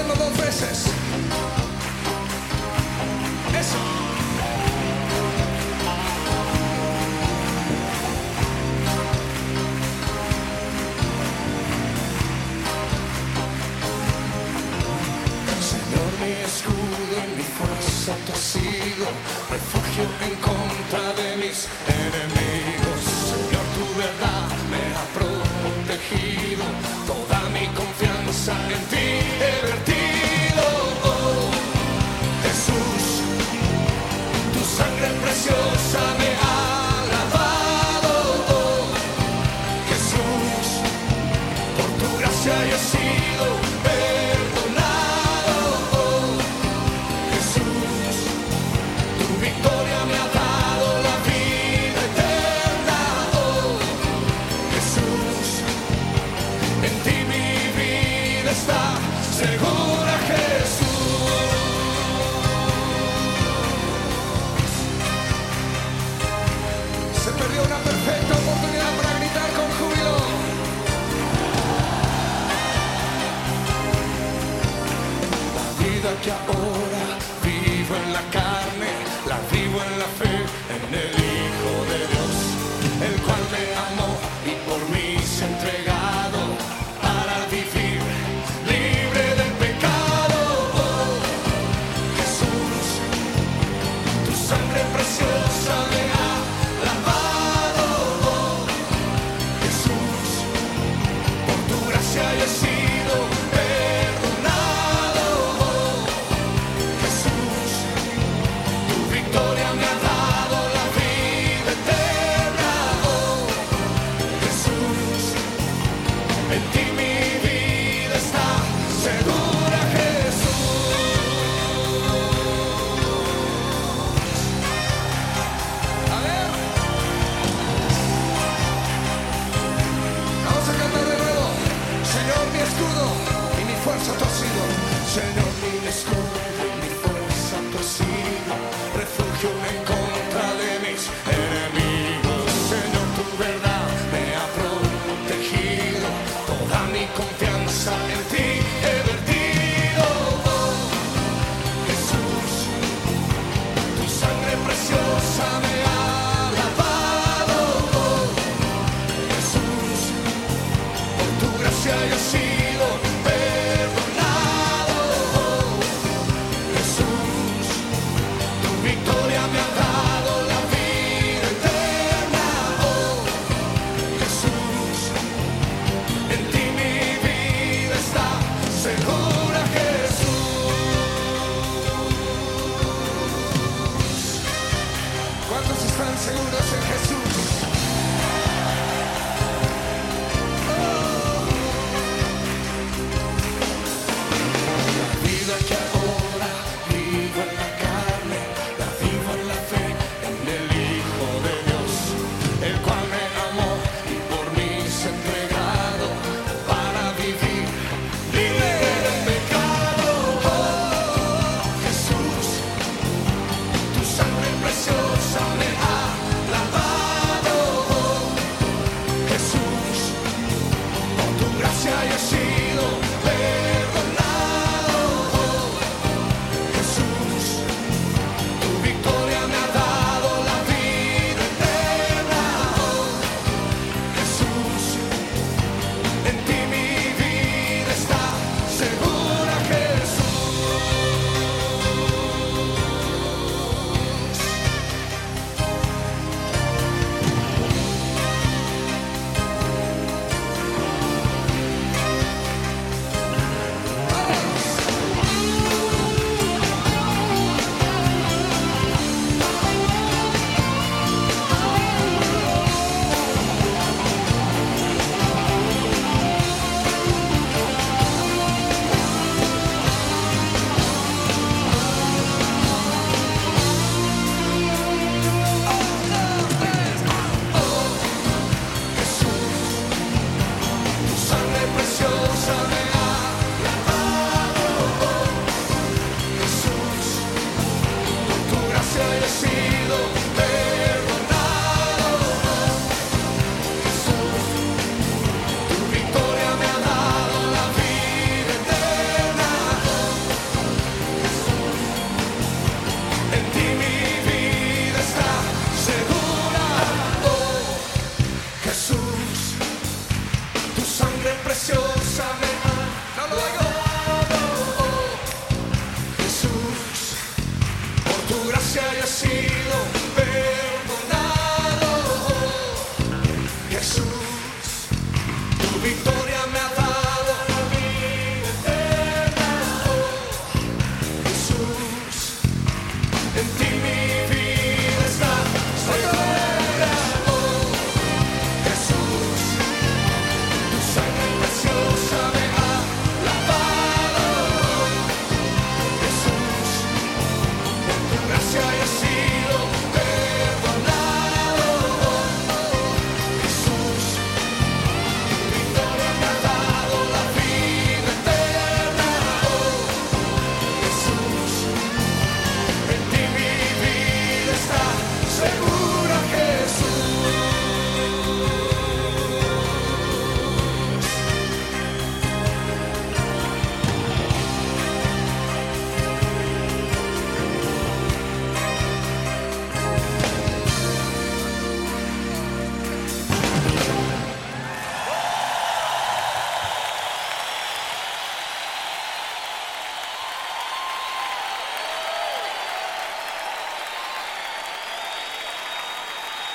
hacerlo 2 veces. Eso. Señor, mi escudo y mi fuerza tú has sido, refugio en contra de mis enemigos. Señor, tu verdad me ha protegido, toda mi confianza en ti he vertido. Oh, Jesús, tu sangre preciosa me ha lavado. Oh, Jesús, por tu gracia yo he sido perdonado. Oh, Jesús, tu victoria me ha dado la vida eterna. Oh, Jesús, en ti mi vida está segura, Jesús. Se perdió una perfecta oportunidad para gritar con júbilo. La vida que ahora vivo en la carne, la vivo en la fe, en el Hijo de Dios, el cual me amó y por mí se ha entregado para vivir libre del pecado. Oh, Jesús, tu sangre preciosa me ha lavado. Oh, Jesús, por tu gracia yo he sido perdonado. Oh, Jesús, tu victoria me ha dado la vida eterna. Oh, Jesús, en ti mi vida está segura, Jesús. A ver, vamos a cantar de nuevo. Señor, mi escudo y mi fuerza tú has sido. Señor, mi escudo